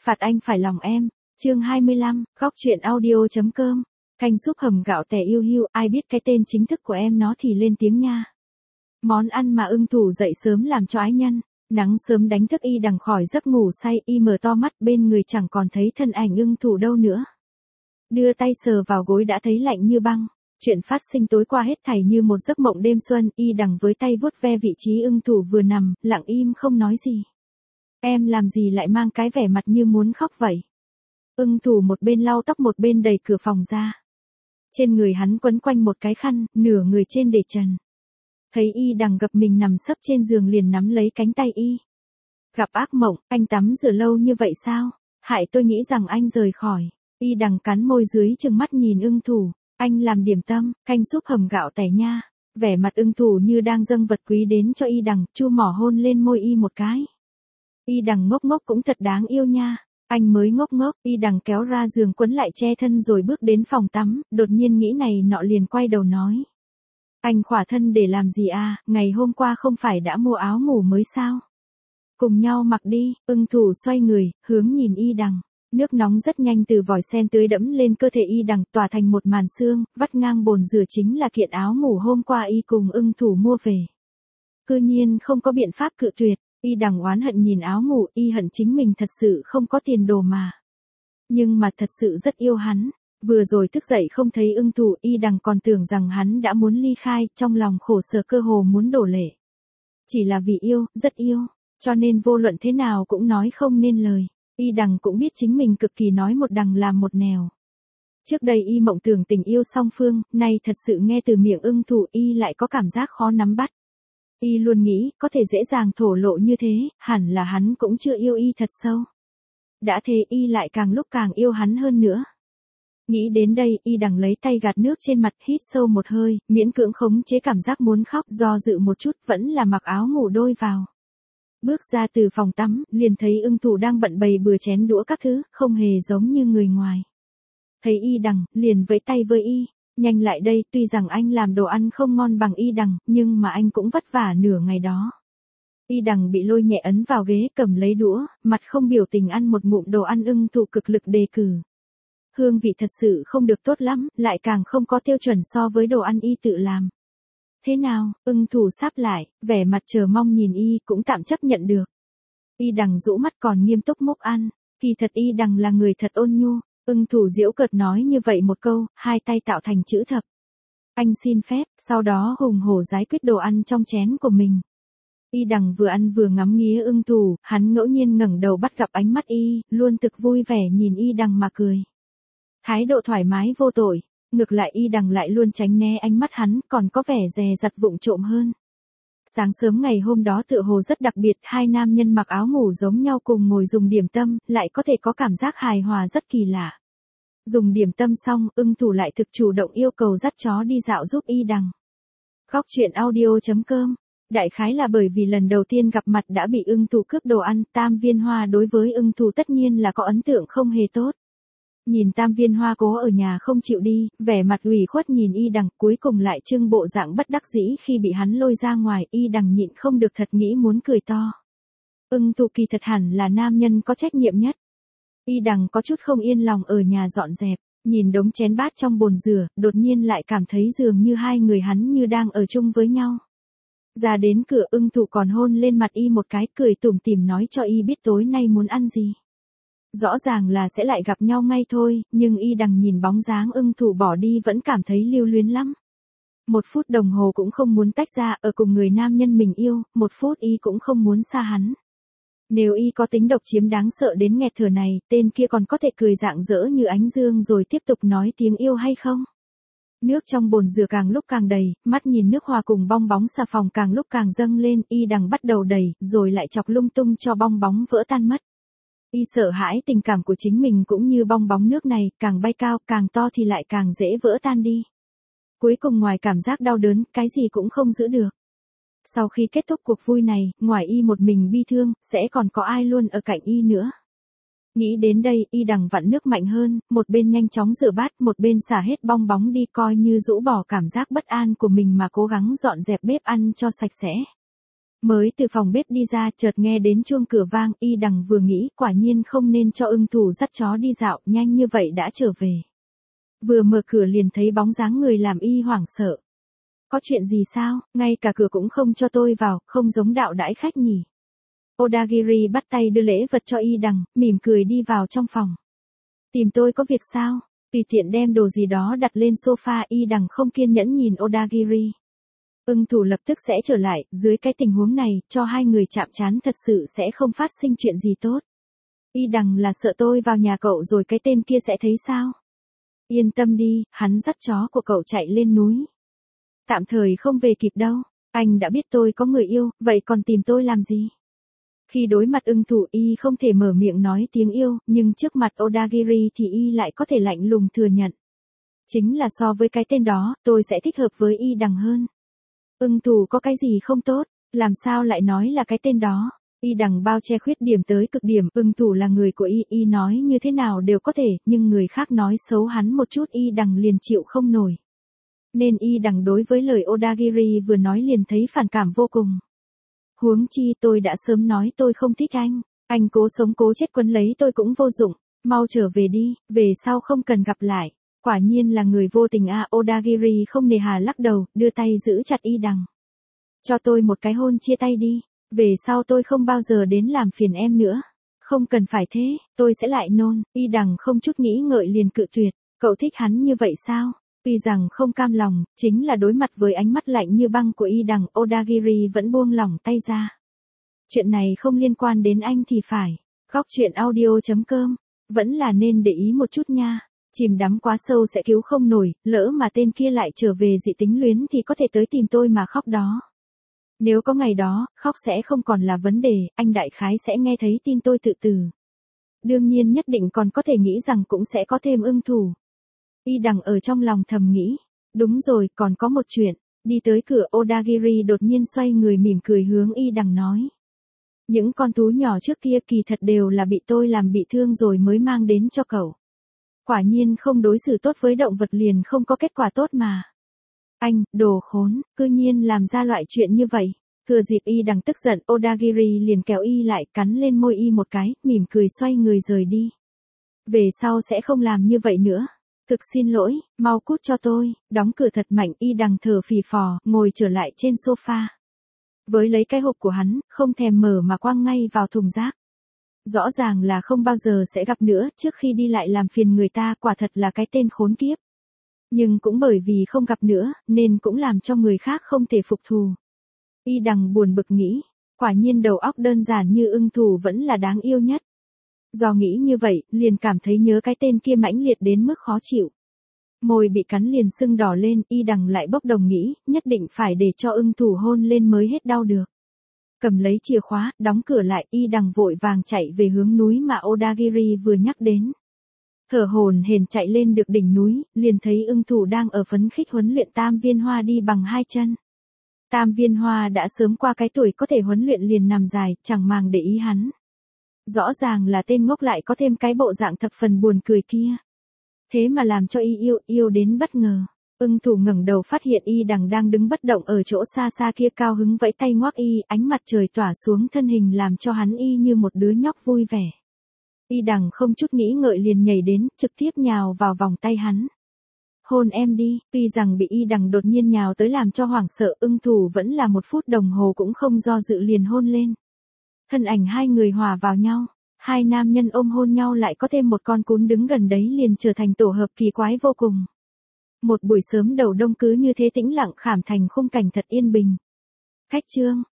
Phạt anh phải lòng em. Chương 25, góc truyện audio.com. Canh súp hầm gạo tẻ yêu hiu, ai biết cái tên chính thức của em nó thì lên tiếng nha. Món ăn mà Ưng Thủ dậy sớm làm cho ái nhân. Nắng sớm đánh thức Y Đằng khỏi giấc ngủ say, Y mở to mắt, bên người chẳng còn thấy thân ảnh Ưng Thủ đâu nữa. Đưa tay sờ vào gối đã thấy lạnh như băng. Chuyện phát sinh tối qua hết thảy như một giấc mộng đêm xuân. Y Đằng với tay vuốt ve vị trí Ưng Thủ vừa nằm, lặng im không nói gì. Em làm gì lại mang cái vẻ mặt như muốn khóc vậy? Ưng Thủ một bên lau tóc một bên đẩy cửa phòng ra. Trên người hắn quấn quanh một cái khăn, nửa người trên để trần. Thấy Y Đằng gập mình nằm sấp trên giường liền nắm lấy cánh tay Y. Gặp ác mộng, anh tắm rửa lâu như vậy sao? Hại tôi nghĩ rằng anh rời khỏi. Y Đằng cắn môi dưới trừng mắt nhìn Ưng Thủ. Anh làm điểm tâm, canh súp hầm gạo tẻ nha. Vẻ mặt Ưng Thủ như đang dâng vật quý đến cho Y Đằng, chu mỏ hôn lên môi Y một cái. Y Đằng ngốc ngốc cũng thật đáng yêu nha. Anh mới ngốc ngốc. Y Đằng kéo ra giường quấn lại che thân rồi bước đến phòng tắm, đột nhiên nghĩ này nọ liền quay đầu nói. Anh khỏa thân để làm gì à, ngày hôm qua không phải đã mua áo ngủ mới sao? Cùng nhau mặc đi. Ưng Thủ xoay người, hướng nhìn Y Đằng. Nước nóng rất nhanh từ vòi sen tưới đẫm lên cơ thể Y Đằng, tỏa thành một màn sương, vắt ngang bồn rửa chính là kiện áo ngủ hôm qua Y cùng Ưng Thủ mua về. Cư nhiên không có biện pháp cự tuyệt. Y Đằng oán hận nhìn áo ngủ, Y hận chính mình thật sự không có tiền đồ mà. Nhưng mà thật sự rất yêu hắn. Vừa rồi thức dậy không thấy Ưng Thủ, Y Đằng còn tưởng rằng hắn đã muốn ly khai, trong lòng khổ sở cơ hồ muốn đổ lệ. Chỉ là vì yêu, rất yêu, cho nên vô luận thế nào cũng nói không nên lời. Y Đằng cũng biết chính mình cực kỳ nói một đằng làm một nẻo. Trước đây Y mộng tưởng tình yêu song phương, nay thật sự nghe từ miệng Ưng Thủ Y lại có cảm giác khó nắm bắt. Y luôn nghĩ, có thể dễ dàng thổ lộ như thế, hẳn là hắn cũng chưa yêu Y thật sâu. Đã thế Y lại càng lúc càng yêu hắn hơn nữa. Nghĩ đến đây, Y Đằng lấy tay gạt nước trên mặt, hít sâu một hơi, miễn cưỡng khống chế cảm giác muốn khóc, do dự một chút, vẫn là mặc áo ngủ đôi vào. Bước ra từ phòng tắm, liền thấy Ưng Thủ đang bận bày bừa chén đũa các thứ, không hề giống như người ngoài. Thấy Y Đằng, liền vẫy tay với Y, nhanh lại đây, tuy rằng anh làm đồ ăn không ngon bằng Y Đằng, nhưng mà anh cũng vất vả nửa ngày đó. Y Đằng bị lôi nhẹ ấn vào ghế, cầm lấy đũa, mặt không biểu tình ăn một ngụm đồ ăn. Ưng Thủ cực lực đề cử. Hương vị thật sự không được tốt lắm, lại càng không có tiêu chuẩn so với đồ ăn Y tự làm. Thế nào? Ưng Thủ sáp lại, vẻ mặt chờ mong nhìn Y, cũng tạm chấp nhận được. Y Đằng rũ mắt còn nghiêm túc múc ăn, kỳ thật Y Đằng là người thật ôn nhu. Ưng Thủ giễu cợt nói như vậy một câu, hai tay tạo thành chữ thập. Anh xin phép, sau đó hùng hổ giải quyết đồ ăn trong chén của mình. Y Đằng vừa ăn vừa ngắm nghía Ưng Thủ, hắn ngẫu nhiên ngẩng đầu bắt gặp ánh mắt Y, luôn thực vui vẻ nhìn Y Đằng mà cười. Thái độ thoải mái vô tội. Ngược lại Y Đằng lại luôn tránh né ánh mắt hắn, còn có vẻ dè dặt vụng trộm hơn. Sáng sớm ngày hôm đó tựa hồ rất đặc biệt, hai nam nhân mặc áo ngủ giống nhau cùng ngồi dùng điểm tâm, lại có thể có cảm giác hài hòa rất kỳ lạ. Dùng điểm tâm xong, Ưng Thủ lại thực chủ động yêu cầu dắt chó đi dạo giúp Y Đằng. Góc truyện audio.com. Đại khái là bởi vì lần đầu tiên gặp mặt đã bị Ưng Thủ cướp đồ ăn, Tam Viên Hoa đối với Ưng Thủ tất nhiên là có ấn tượng không hề tốt. Nhìn Tam Viên Hoa cố ở nhà không chịu đi, vẻ mặt ủy khuất nhìn Y Đằng, cuối cùng lại trưng bộ dạng bất đắc dĩ khi bị hắn lôi ra ngoài. Y Đằng nhịn không được thật nghĩ muốn cười to. Ưng Thủ kỳ thật hẳn là nam nhân có trách nhiệm nhất. Y Đằng có chút không yên lòng ở nhà dọn dẹp, nhìn đống chén bát trong bồn rửa, đột nhiên lại cảm thấy dường như hai người hắn như đang ở chung với nhau. Ra đến cửa, Ưng Thủ còn hôn lên mặt Y một cái, cười tủm tỉm nói cho Y biết tối nay muốn ăn gì. Rõ ràng là sẽ lại gặp nhau ngay thôi, nhưng Y Đằng nhìn bóng dáng Ưng Thủ bỏ đi vẫn cảm thấy lưu luyến lắm. 1 phút đồng hồ cũng không muốn tách ra, ở cùng người nam nhân mình yêu, 1 phút Y cũng không muốn xa hắn. Nếu Y có tính độc chiếm đáng sợ đến nghẹt thở này, tên kia còn có thể cười rạng rỡ như ánh dương rồi tiếp tục nói tiếng yêu hay không? Nước trong bồn rửa càng lúc càng đầy, mắt nhìn nước hòa cùng bong bóng xà phòng càng lúc càng dâng lên, Y Đằng bắt đầu đẩy, rồi lại chọc lung tung cho bong bóng vỡ tan mất. Y sợ hãi tình cảm của chính mình cũng như bong bóng nước này, càng bay cao, càng to thì lại càng dễ vỡ tan đi. Cuối cùng ngoài cảm giác đau đớn, cái gì cũng không giữ được. Sau khi kết thúc cuộc vui này, ngoài Y một mình bi thương, sẽ còn có ai luôn ở cạnh Y nữa. Nghĩ đến đây, Y Đằng vặn nước mạnh hơn, một bên nhanh chóng rửa bát, một bên xả hết bong bóng đi, coi như rũ bỏ cảm giác bất an của mình mà cố gắng dọn dẹp bếp ăn cho sạch sẽ. Mới từ phòng bếp đi ra chợt nghe đến chuông cửa vang, Y Đằng vừa nghĩ quả nhiên không nên cho Ưng Thủ dắt chó đi dạo, nhanh như vậy đã trở về. Vừa mở cửa liền thấy bóng dáng người làm Y hoảng sợ. Có chuyện gì sao, ngay cả cửa cũng không cho tôi vào, không giống đạo đãi khách nhỉ. Odagiri bắt tay đưa lễ vật cho Y Đằng, mỉm cười đi vào trong phòng. Tìm tôi có việc sao? Tùy tiện đem đồ gì đó đặt lên sofa, Y Đằng không kiên nhẫn nhìn Odagiri. Ưng Thủ lập tức sẽ trở lại, dưới cái tình huống này, cho hai người chạm trán thật sự sẽ không phát sinh chuyện gì tốt. Y Đằng là sợ tôi vào nhà cậu rồi cái tên kia sẽ thấy sao? Yên tâm đi, hắn dắt chó của cậu chạy lên núi. Tạm thời không về kịp đâu, anh đã biết tôi có người yêu, vậy còn tìm tôi làm gì? Khi đối mặt Ưng Thủ Y không thể mở miệng nói tiếng yêu, nhưng trước mặt Odagiri thì Y lại có thể lạnh lùng thừa nhận. Chính là so với cái tên đó, tôi sẽ thích hợp với Y Đằng hơn. Ưng Thủ có cái gì không tốt, làm sao lại nói là cái tên đó? Y Đằng bao che khuyết điểm tới cực điểm, Ưng Thủ là người của Y nói như thế nào đều có thể, nhưng người khác nói xấu hắn một chút Y Đằng liền chịu không nổi. Nên Y Đằng đối với lời Odagiri vừa nói liền thấy phản cảm vô cùng. Huống chi tôi đã sớm nói tôi không thích anh cố sống cố chết quấn lấy tôi cũng vô dụng, mau trở về đi, về sau không cần gặp lại. Quả nhiên là người vô tình à, Odagiri không nề hà lắc đầu, đưa tay giữ chặt Y Đằng. Cho tôi một cái hôn chia tay đi, về sau tôi không bao giờ đến làm phiền em nữa. Không cần phải thế, tôi sẽ lại nôn. Y Đằng không chút nghĩ ngợi liền cự tuyệt, cậu thích hắn như vậy sao? Tuy rằng không cam lòng, chính là đối mặt với ánh mắt lạnh như băng của Y Đằng, Odagiri vẫn buông lỏng tay ra. Chuyện này không liên quan đến anh thì phải. Góc chuyện audio.com, vẫn là nên để ý một chút nha. Chìm đắm quá sâu sẽ cứu không nổi, lỡ mà tên kia lại trở về dị tính luyến thì có thể tới tìm tôi mà khóc đó. Nếu có ngày đó, khóc sẽ không còn là vấn đề, anh đại khái sẽ nghe thấy tin tôi tự tử. Đương nhiên nhất định còn có thể nghĩ rằng cũng sẽ có thêm Ưng Thủ. Y Đằng ở trong lòng thầm nghĩ, đúng rồi, còn có một chuyện. Đi tới cửa Odagiri đột nhiên xoay người mỉm cười hướng Y Đằng nói. Những con thú nhỏ trước kia kỳ thật đều là bị tôi làm bị thương rồi mới mang đến cho cậu. Quả nhiên không đối xử tốt với động vật liền không có kết quả tốt mà. Anh, đồ khốn, cư nhiên làm ra loại chuyện như vậy. Thừa dịp Y Đằng tức giận, Odagiri liền kéo Y lại, cắn lên môi Y một cái, mỉm cười xoay người rời đi. Về sau sẽ không làm như vậy nữa. Thực xin lỗi, mau cút cho tôi, đóng cửa thật mạnh. Y Đằng thở phì phò, ngồi trở lại trên sofa. Với lấy cái hộp của hắn, không thèm mở mà quăng ngay vào thùng rác. Rõ ràng là không bao giờ sẽ gặp nữa, trước khi đi lại làm phiền người ta, quả thật là cái tên khốn kiếp. Nhưng cũng bởi vì không gặp nữa, nên cũng làm cho người khác không thể phục thù. Y Đằng buồn bực nghĩ, quả nhiên đầu óc đơn giản như Ưng Thủ vẫn là đáng yêu nhất. Do nghĩ như vậy, liền cảm thấy nhớ cái tên kia mãnh liệt đến mức khó chịu. Môi bị cắn liền sưng đỏ lên, Y Đằng lại bốc đồng nghĩ, nhất định phải để cho Ưng Thủ hôn lên mới hết đau được. Cầm lấy chìa khóa, đóng cửa lại, Y Đằng vội vàng chạy về hướng núi mà Odagiri vừa nhắc đến. Thở hổn hển chạy lên được đỉnh núi, liền thấy Ưng Thủ đang ở phấn khích huấn luyện Tam Viên Hoa đi bằng hai chân. Tam Viên Hoa đã sớm qua cái tuổi có thể huấn luyện liền nằm dài, chẳng màng để ý hắn. Rõ ràng là tên ngốc lại có thêm cái bộ dạng thập phần buồn cười kia. Thế mà làm cho Y yêu đến bất ngờ. Ưng Thủ ngẩng đầu phát hiện Y Đằng đang đứng bất động ở chỗ xa xa kia, cao hứng vẫy tay ngoắc Y, ánh mặt trời tỏa xuống thân hình làm cho hắn Y như một đứa nhóc vui vẻ. Y Đằng không chút nghĩ ngợi liền nhảy đến, trực tiếp nhào vào vòng tay hắn. Hôn em đi, tuy rằng bị Y Đằng đột nhiên nhào tới làm cho hoảng sợ, Ưng Thủ vẫn là 1 phút đồng hồ cũng không do dự liền hôn lên. Thân ảnh hai người hòa vào nhau, hai nam nhân ôm hôn nhau lại có thêm một con cún đứng gần đấy liền trở thành tổ hợp kỳ quái vô cùng. Một buổi sớm đầu đông cứ như thế tĩnh lặng khảm thành khung cảnh thật yên bình. Khách chương